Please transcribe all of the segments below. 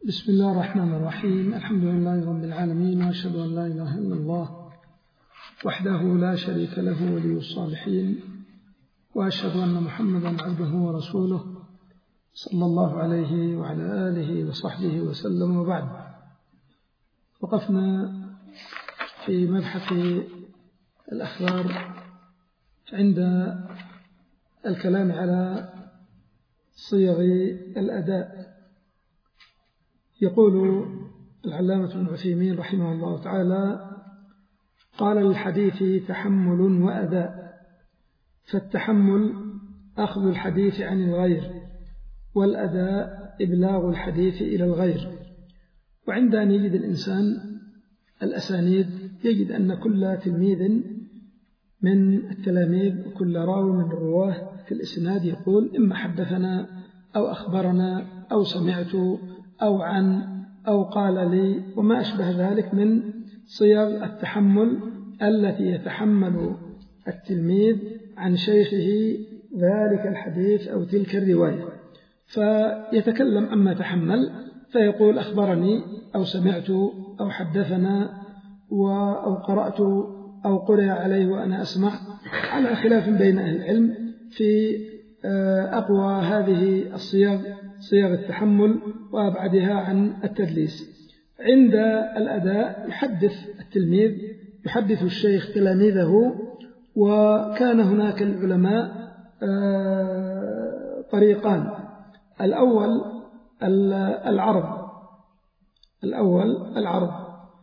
بسم الله الرحمن الرحيم. الحمد لله رب العالمين، وأشهد أن لا إله إلا الله وحده لا شريك له ولي الصالحين، وأشهد أن محمدا عبده ورسوله صلى الله عليه وعلى آله وصحبه وسلم. وبعد، وقفنا في مبحث الأخبار عند الكلام على صيغ الأداء. يقول العلامة ابن عثيمين رحمه الله تعالى: قال للحديث تحمل وأداء، فالتحمل أخذ الحديث عن الغير، والأداء إبلاغ الحديث إلى الغير. وعند أن يجد الإنسان الأسانيد يجد أن كل تلميذ من التلاميذ وكل راوي من الرواه في الإسناد يقول إما حدثنا أو أخبرنا أو سمعت أو عن أو قال لي، وما أشبه ذلك من صيغ التحمل التي يتحمل التلميذ عن شيخه ذلك الحديث أو تلك الرواية. فيتكلم عما تحمل فيقول أخبرني أو سمعت أو حدثنا أو قرأت أو قرأ عليه وأنا أسمع، على خلاف بين أهل العلم في أقوى هذه الصيغ، صيغ التحمل، وأبعدها عن التدليس. عند الأداء يحدث التلميذ، يحدث الشيخ تلاميذه. وكان هناك العلماء طريقان: الأول العرض،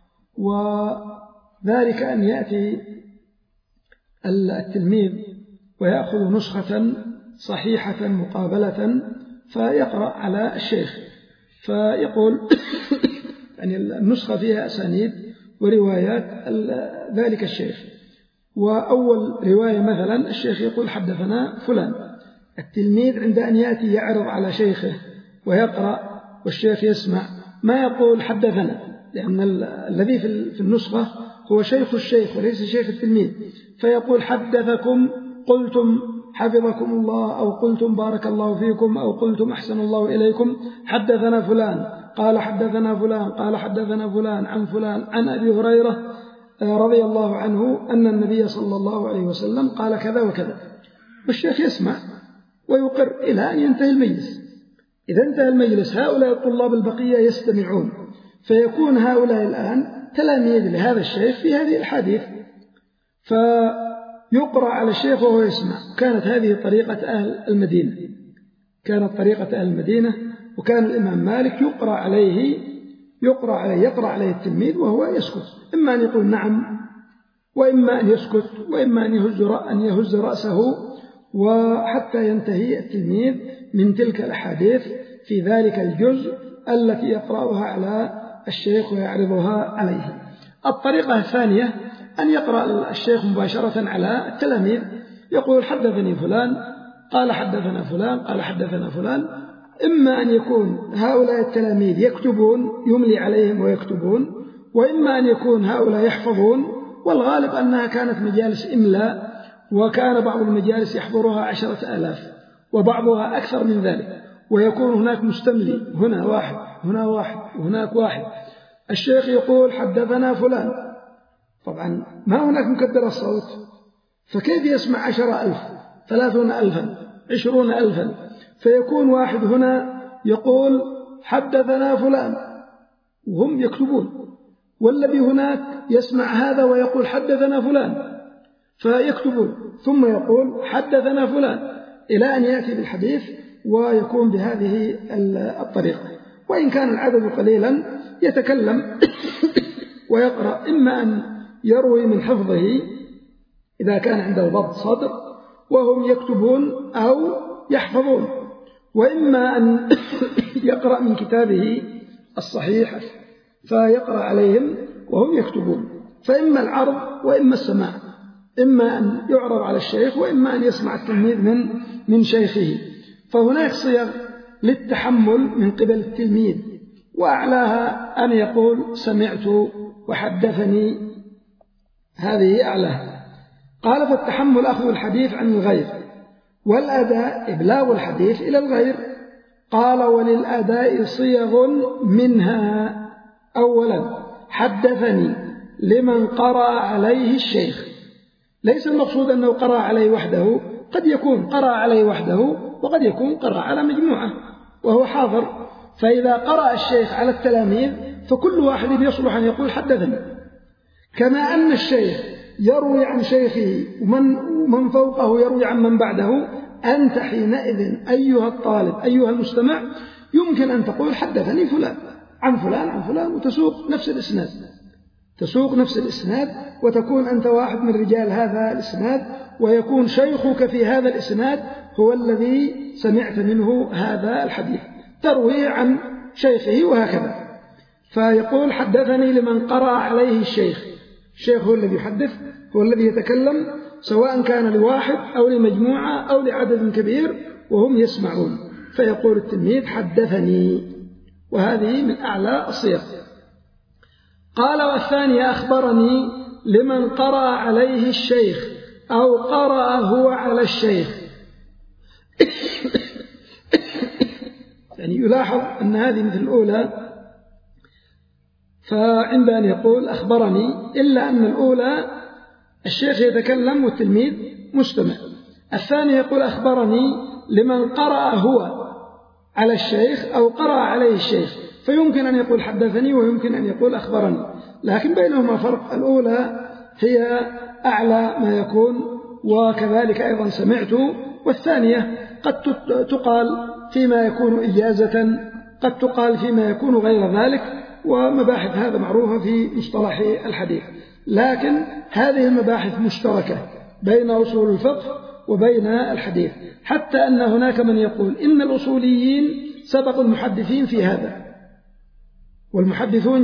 وذلك أن يأتي التلميذ ويأخذ نسخة صحيحة مقابلة فيقرأ على الشيخ، فيقول يعني النسخة فيها أسانيد وروايات ذلك الشيخ. وأول رواية مثلا الشيخ يقول حدثنا فلان، التلميذ عند أن يأتي يعرض على شيخه ويقرأ والشيخ يسمع، ما يقول حدثنا، لأن الذي في النسخة هو شيخ الشيخ وليس شيخ التلميذ، فيقول حدثكم، قلتم حفظكم الله، أو قلتم بارك الله فيكم، أو قلتم أحسن الله إليكم، حدثنا فلان قال حدثنا فلان قال حدثنا فلان عن فلان عن أبي هريرة رضي الله عنه أن النبي صلى الله عليه وسلم قال كذا وكذا، والشيخ يسمع ويقر إلى أن ينتهي المجلس. إذا انتهى المجلس هؤلاء الطلاب البقية يستمعون، فيكون هؤلاء الآن تلاميذ لهذا الشيخ في هذه الحديث، فيقرأ على الشيخ وهو يسمع. كانت هذه طريقة أهل المدينة، وكان الإمام مالك يقرأ عليه التلميذ وهو يسكت، إما أن يقول نعم، وإما أن يسكت، وإما أن يهز رأسه، وحتى ينتهي التلميذ من تلك الأحاديث في ذلك الجزء التي يقرأها على الشيخ ويعرضها عليه. الطريقة الثانية أن يقرأ الشيخ مباشرة على التلاميذ، يقول حدثني فلان قال حدثنا فلان قال حدثنا فلان. إما أن يكون هؤلاء التلاميذ يكتبون، يملي عليهم ويكتبون، وإما أن يكون هؤلاء يحفظون، والغالب أنها كانت مجالس إملاء، وكان بعض المجالس يحضرها 10,000 وبعضها أكثر من ذلك، ويكون هناك مستملي، هنا واحد هنا واحد وهناك واحد. الشيخ يقول حدثنا فلان، طبعا ما هناك مكدر الصوت، فكيف يسمع 10,000 30,000 20,000؟ فيكون واحد هنا يقول حدثنا فلان وهم يكتبون، والذي هناك يسمع هذا ويقول حدثنا فلان فيكتبون، ثم يقول حدثنا فلان، إلى أن يأتي بالحديث ويكون بهذه الطريقة. وإن كان العدد قليلا يتكلم ويقرأ، إما أن يروي من حفظه إذا كان عنده ضبط صدر وهم يكتبون أو يحفظون، وإما أن يقرأ من كتابه الصحيح فيقرأ عليهم وهم يكتبون. فإما العرض وإما السماع، إما أن يعرض على الشيخ وإما أن يسمع التلميذ من شيخه. فهناك صيغ للتحمل من قبل التلميذ، وأعلاها أن يقول سمعت وحدثني، هذه أعلاها. قال: فالتحمل أخذ الحديث عن الغير، والأداء إبلاغ الحديث إلى الغير. قال: وللأداء صيغ منها: أولا حدثني لمن قرأ عليه الشيخ. ليس المقصود أنه قرأ عليه وحده، قد يكون قرأ عليه وحده وقد يكون قرأ على مجموعة وهو حاضر، فإذا قرأ الشيخ على التلاميذ فكل واحد يصلح أن يقول حدثني، كما أن الشيخ يروي عن شيخه ومن فوقه يروي عن من بعده. أنت حينئذ أيها الطالب أيها المستمع يمكن أن تقول حدثني فلان عن فلان عن فلان، وتسوق نفس الإسناد وتكون أنت واحد من رجال هذا الإسناد، ويكون شيخك في هذا الإسناد هو الذي سمعت منه هذا الحديث، تروي عن شيخه وهكذا. فيقول: حدثني لمن قرأ عليه الشيخ. الشيخ هو الذي يحدث، هو الذي يتكلم، سواء كان لواحد أو لمجموعة أو لعدد كبير وهم يسمعون، فيقول التلميذ: حدثني. وهذه من أعلى الصيغ. قال: والثانية أخبرني لمن قرأ عليه الشيخ أو قرأ هو على الشيخ. يعني يلاحظ أن هذه مثل الأولى، فعند أن يقول أخبرني، إلا أن الأولى الشيخ يتكلم والتلميذ مستمع. الثاني يقول أخبرني لمن قرأ هو على الشيخ أو قرأ عليه الشيخ، فيمكن أن يقول حدثني ويمكن أن يقول أخبرني، لكن بينهما فرق. الأولى هي أعلى ما يكون، وكذلك أيضا سمعت، والثانية قد تقال فيما يكون إجازة، قد تقال فيما يكون غير ذلك، ومباحث هذا معروفة في مصطلح الحديث. لكن هذه المباحث مشتركة بين أصول الفقه وبين الحديث، حتى أن هناك من يقول إن الأصوليين سبقوا المحدثين في هذا، والمحدثون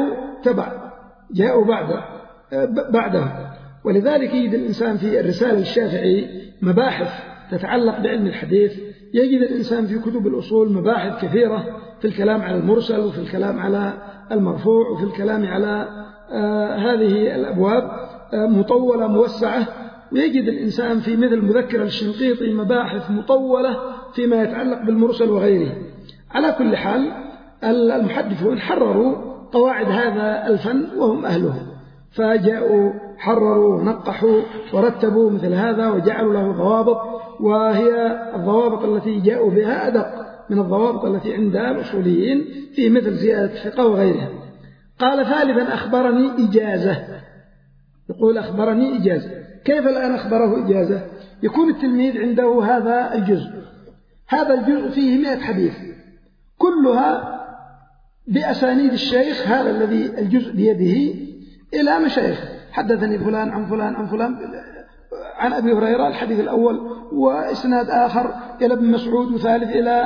جاءوا بعده. ولذلك يجد الإنسان في الرسالة الشافعي مباحث تتعلق بعلم الحديث، يجد الإنسان في كتب الأصول مباحث كثيرة في الكلام على المرسل وفي الكلام على المرفوع وفي الكلام على هذه الأبواب مطولة موسعة، ويجد الإنسان في مثل مذكرة الشنقيطي مباحث مطولة فيما يتعلق بالمرسل وغيره. على كل حال المحدثون حرروا قواعد هذا الفن وهم أهله، فجاءوا حرروا ونقحوا ورتبوا مثل هذا وجعلوا له ضوابط، وهي الضوابط التي جاءوا بها أدق من الضوابط التي عند الأصوليين في مثل زيادة الثقة وغيرها. قال: ثالثا أخبرني إجازة. يقول أخبرني إجازة. كيف الآن أخبره إجازة؟ يكون التلميذ عنده هذا الجزء فيه 100 حديث كلها بأسانيد الشيخ، هذا الذي الجزء بيده، إلى مشايخ: حدثني فلان عن فلان عن فلان عن أبي هريرة الحديث الأول، وإسناد آخر إلى ابن مسعود، وثالث إلى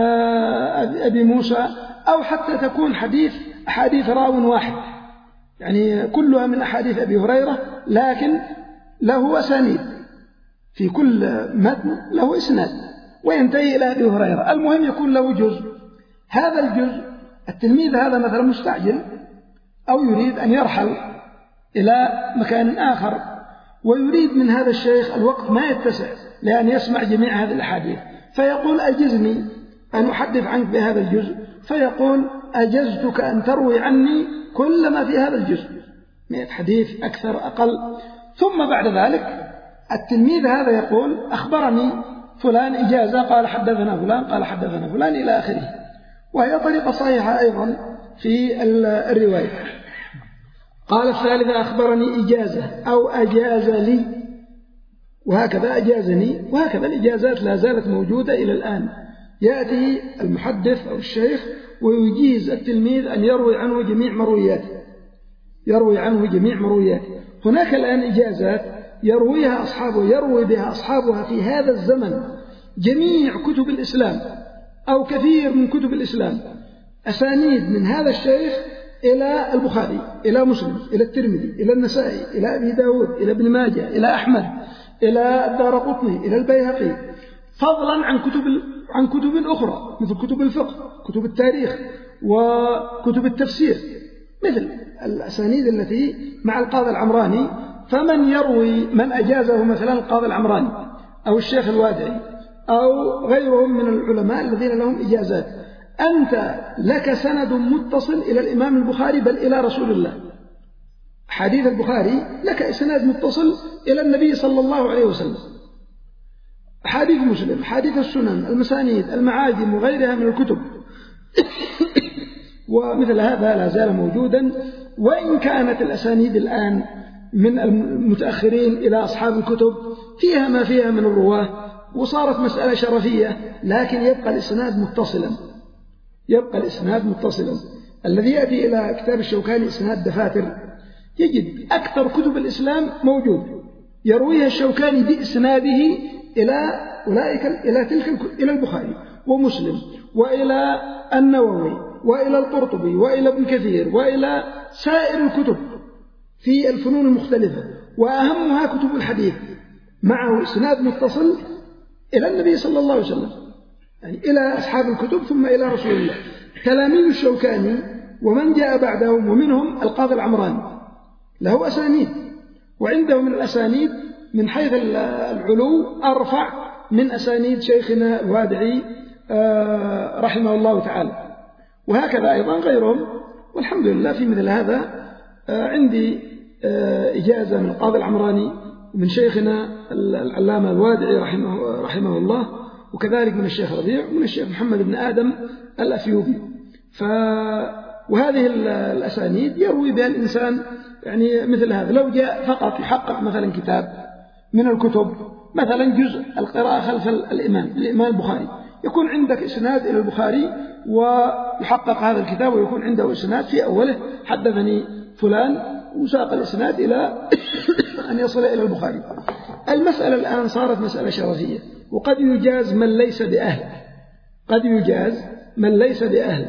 أبي موسى، أو حتى تكون أحاديث راو واحد، يعني كلها من أحاديث أبي هريرة، لكن له أسانيد، في كل متن له إسناد وينتهي إلى أبي هريرة. المهم يكون له جزء. هذا الجزء التلميذ هذا مثلا مستعجل أو يريد أن يرحل إلى مكان آخر، ويريد من هذا الشيخ الوقت ما يتسع لأن يسمع جميع هذه الأحاديث، فيقول: أجزني أن أحدث عنك بهذا الجزء، فيقول: أجزتك أن تروي عني كل ما في هذا الجزء، 100 حديث أكثر أقل. ثم بعد ذلك التلميذ هذا يقول: أخبرني فلان إجازة، قال حدثنا فلان، قال حدثنا فلان، إلى آخره. وهي طريقة صحيحة أيضا في الرواية. قال: الثالثة أخبرني إجازة أو أجاز لي، وهكذا أجازني، وهكذا الإجازات لا زالت موجودة إلى الآن. يأتي المحدث أو الشيخ ويجيز التلميذ أن يروي عنه جميع مروياته. هناك الآن إجازات يروي بها أصحابها في هذا الزمن جميع كتب الإسلام أو كثير من كتب الإسلام، أسانيد من هذا الشيخ إلى البخاري، إلى مسلم، إلى الترمذي، إلى النسائي، إلى أبي داود، إلى ابن ماجه، إلى أحمد، إلى الدارقطني، إلى البيهقي، فضلا عن كتب أخرى مثل كتب الفقه، كتب التاريخ، وكتب التفسير، مثل الأسانيد التي مع القاضي العمراني. فمن يروي من أجازه مثلا القاضي العمراني أو الشيخ الوادعي أو غيرهم من العلماء الذين لهم إجازات. أنت لك سند متصل إلى الإمام البخاري بل إلى رسول الله. حديث البخاري لك إسناد متصل إلى النبي صلى الله عليه وسلم. حديث مسلم، حديث السنن، المسانيد، المعاجم وغيرها من الكتب ومثل هذا لا زال موجودا. وإن كانت الأسانيد الآن من المتأخرين إلى أصحاب الكتب فيها ما فيها من الرواه وصارت مسألة شرفية، لكن يبقى الإسناد متصلا، يبقى الإسناد متصلا. الذي يأتي إلى كتاب الشوكاني إسناد دفاتر يجد أكثر كتب الإسلام موجود يرويها الشوكاني بإسناده إلى البخاري ومسلم وإلى النووي وإلى القرطبي وإلى ابن كثير وإلى سائر الكتب في الفنون المختلفة، وأهمها كتب الحديث معه إسناد متصل إلى النبي صلى الله عليه وسلم، يعني إلى أصحاب الكتب ثم إلى رسول الله. تلاميذ الشوكاني ومن جاء بعدهم ومنهم القاضي العمراني له أسانيد، وعنده من الأسانيد من حيث العلو أرفع من أسانيد شيخنا الوادعي رحمه الله تعالى، وهكذا أيضا غيرهم. والحمد لله في مثل هذا عندي إجازة من القاضي العمراني ومن شيخنا العلامة الوادعي رحمه الله، وكذلك من الشيخ ربيع ومن الشيخ محمد بن آدم الأثيوبي. وهذه الأسانيد يروي بها الإنسان يعني مثل هذا. لو جاء فقط يحقق مثلا كتاب من الكتب، مثلا جزء القراءة خلف الإمام البخاري، يكون عندك إسناد إلى البخاري ويحقق هذا الكتاب ويكون عنده إسناد في أوله حدثني فلان وساق الإسناد إلى أن يصل إلى البخاري. المسألة الآن صارت مسألة شرفية، وقد يجاز من ليس بأهل، قد يجاز من ليس بأهل،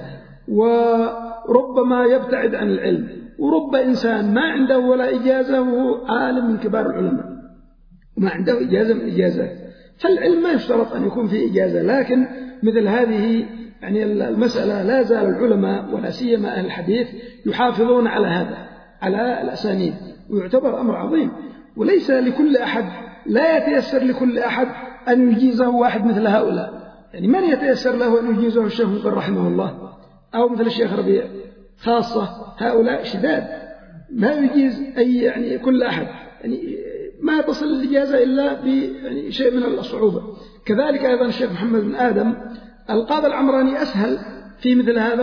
وربما يبتعد عن العلم، ورب إنسان ما عنده ولا إجازة وهو عالم من كبار العلماء وما عنده إجازة من الإجازات. فالعلم ما يشترط أن يكون فيه إجازة، لكن مثل هذه يعني المسألة لا زال العلماء ولا سيما أهل الحديث يحافظون على هذا، على الأسانيد، ويعتبر أمر عظيم. وليس لكل أحد، لا يتيسر لكل أحد أن يجيزه واحد مثل هؤلاء. يعني من يتيسر له أن يجيزه الشيخ مقر رحمه الله أو مثل الشيخ ربيع خاصة، هؤلاء شداد ما يجيز يعني كل أحد، يعني ما تصل الإجازة إلا بشيء من الصعوبة. كذلك أيضا الشيخ محمد بن آدم القاضي العمراني أسهل في مثل هذا،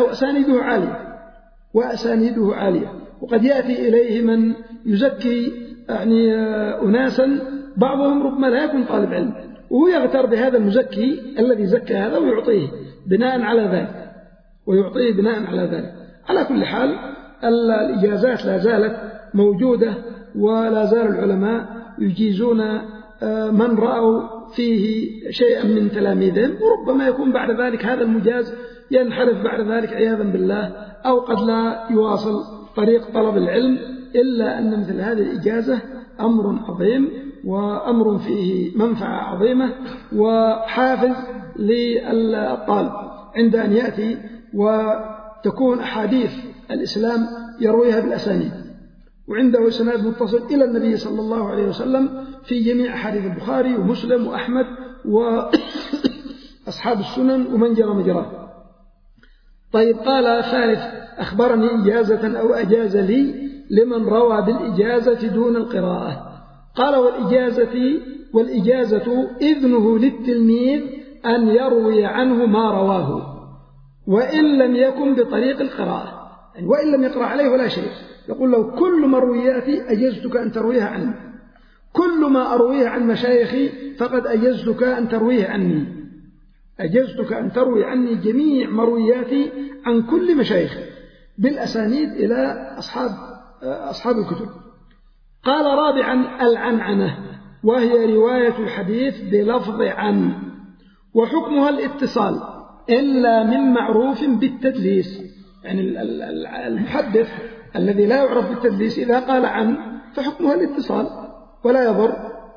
وأسانيده عالية. وقد يأتي إليه من يزكي يعني أناسا بعضهم ربما لا يكون طالب علم، وهو يغتر بهذا المزكي الذي زكى هذا ويعطيه بناء على ذلك. على كل حال الإجازات لا زالت موجودة، ولا زال العلماء يجيزون من رأوا فيه شيئا من تلاميذهم، وربما يكون بعد ذلك هذا المجاز ينحرف بعد ذلك عياذا بالله، أو قد لا يواصل طريق طلب العلم. إلا أن مثل هذه الإجازة أمر عظيم، وأمر فيه منفعة عظيمة وحافز للطالب عند أن يأتي وتكون أحاديث الإسلام يرويها بالأسانيد، وعنده سند متصل إلى النبي صلى الله عليه وسلم في جميع أحاديث البخاري ومسلم وأحمد وأصحاب السنن ومن جرى مجراه. طيب، قال ثالث: أخبرني إجازة أو أجاز لي لمن روى بالإجازة دون القراءة. قال: والإجازة إذنه للتلميذ أن يروي عنه ما رواه، وإن لم يكن بطريق القراءة، يعني وإن لم يقرأ عليه ولا شيء، يقول له: كل مروياتي أجزتك أن ترويها عني، كل ما أرويه عن مشايخي فقد أجزتك أن ترويه عني، أجزتك أن تروي عني جميع مروياتي عن كل مشايخ بالأسانيد إلى أصحاب الكتب. قال: رابعا: العنعنة، وهي رواية الحديث بلفظ عن، وحكمها الاتصال إلا من معروف بالتدليس، يعني المحدث الذي لا يعرف بالتدليس إذا قال عن فحكمها الاتصال ولا يضر.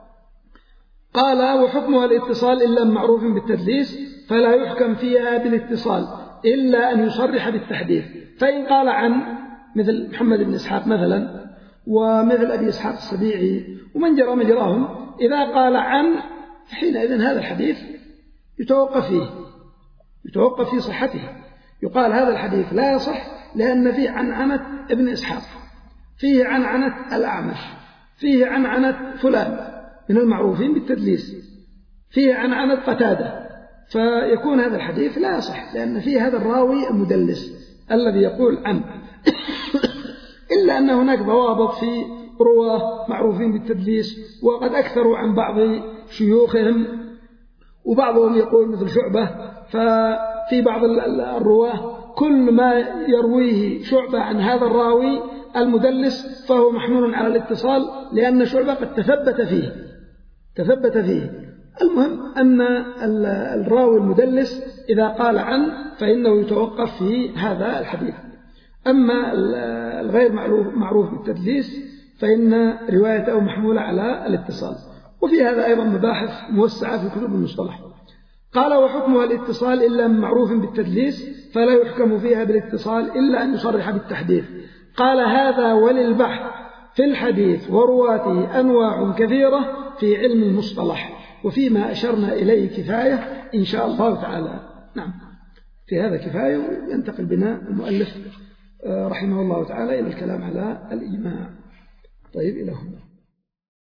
قال: وحكمها الاتصال إلا من معروف بالتدليس، فلا يحكم فيها بالاتصال إلا أن يصرح بالتحديث. فإن قال عن، مثل محمد بن إسحاق مثلا، ومثل أبي إسحاق السبيعي ومن جرى مجراهم، إذا قال عن حينئذ هذا الحديث يتوقف في صحته. يقال هذا الحديث لا يصح لأن فيه عنعنة ابن إسحاق، فيه عنعنة الأعمش، فيه عنعنة فلان من المعروفين بالتدليس، فيه عنعنة قتادة، فيكون هذا الحديث لا يصح لأن فيه هذا الراوي المدلس الذي يقول عنه. إلا أن هناك ضوابط في رواه معروفين بالتدليس وقد أكثروا عن بعض شيوخهم، وبعضهم يقول مثل شعبة، ففي بعض الرواه كل ما يرويه شعبة عن هذا الراوي المدلس فهو محمول على الاتصال لأن شعبة قد تثبت فيه. المهم أن الراوي المدلس إذا قال عنه فإنه يتوقف في هذا الحديث. أما الغير معروف بالتدليس فإن روايته محمولة على الاتصال. وفي هذا أيضا مباحث موسعة في كتب المصطلح. قال وحكمها الاتصال إلا من معروف بالتدليس فلا يحكم فيها بالاتصال إلا أن يصرح بالتحديث. قال هذا وللبحث في الحديث ورواته أنواع كثيرة في علم المصطلح، وفيما أشرنا إليه كفاية إن شاء الله تعالى. نعم، في هذا كفاية، وينتقل بنا المؤلف رحمه الله تعالى إلى الكلام على الإجماع. طيب، إلى هنا.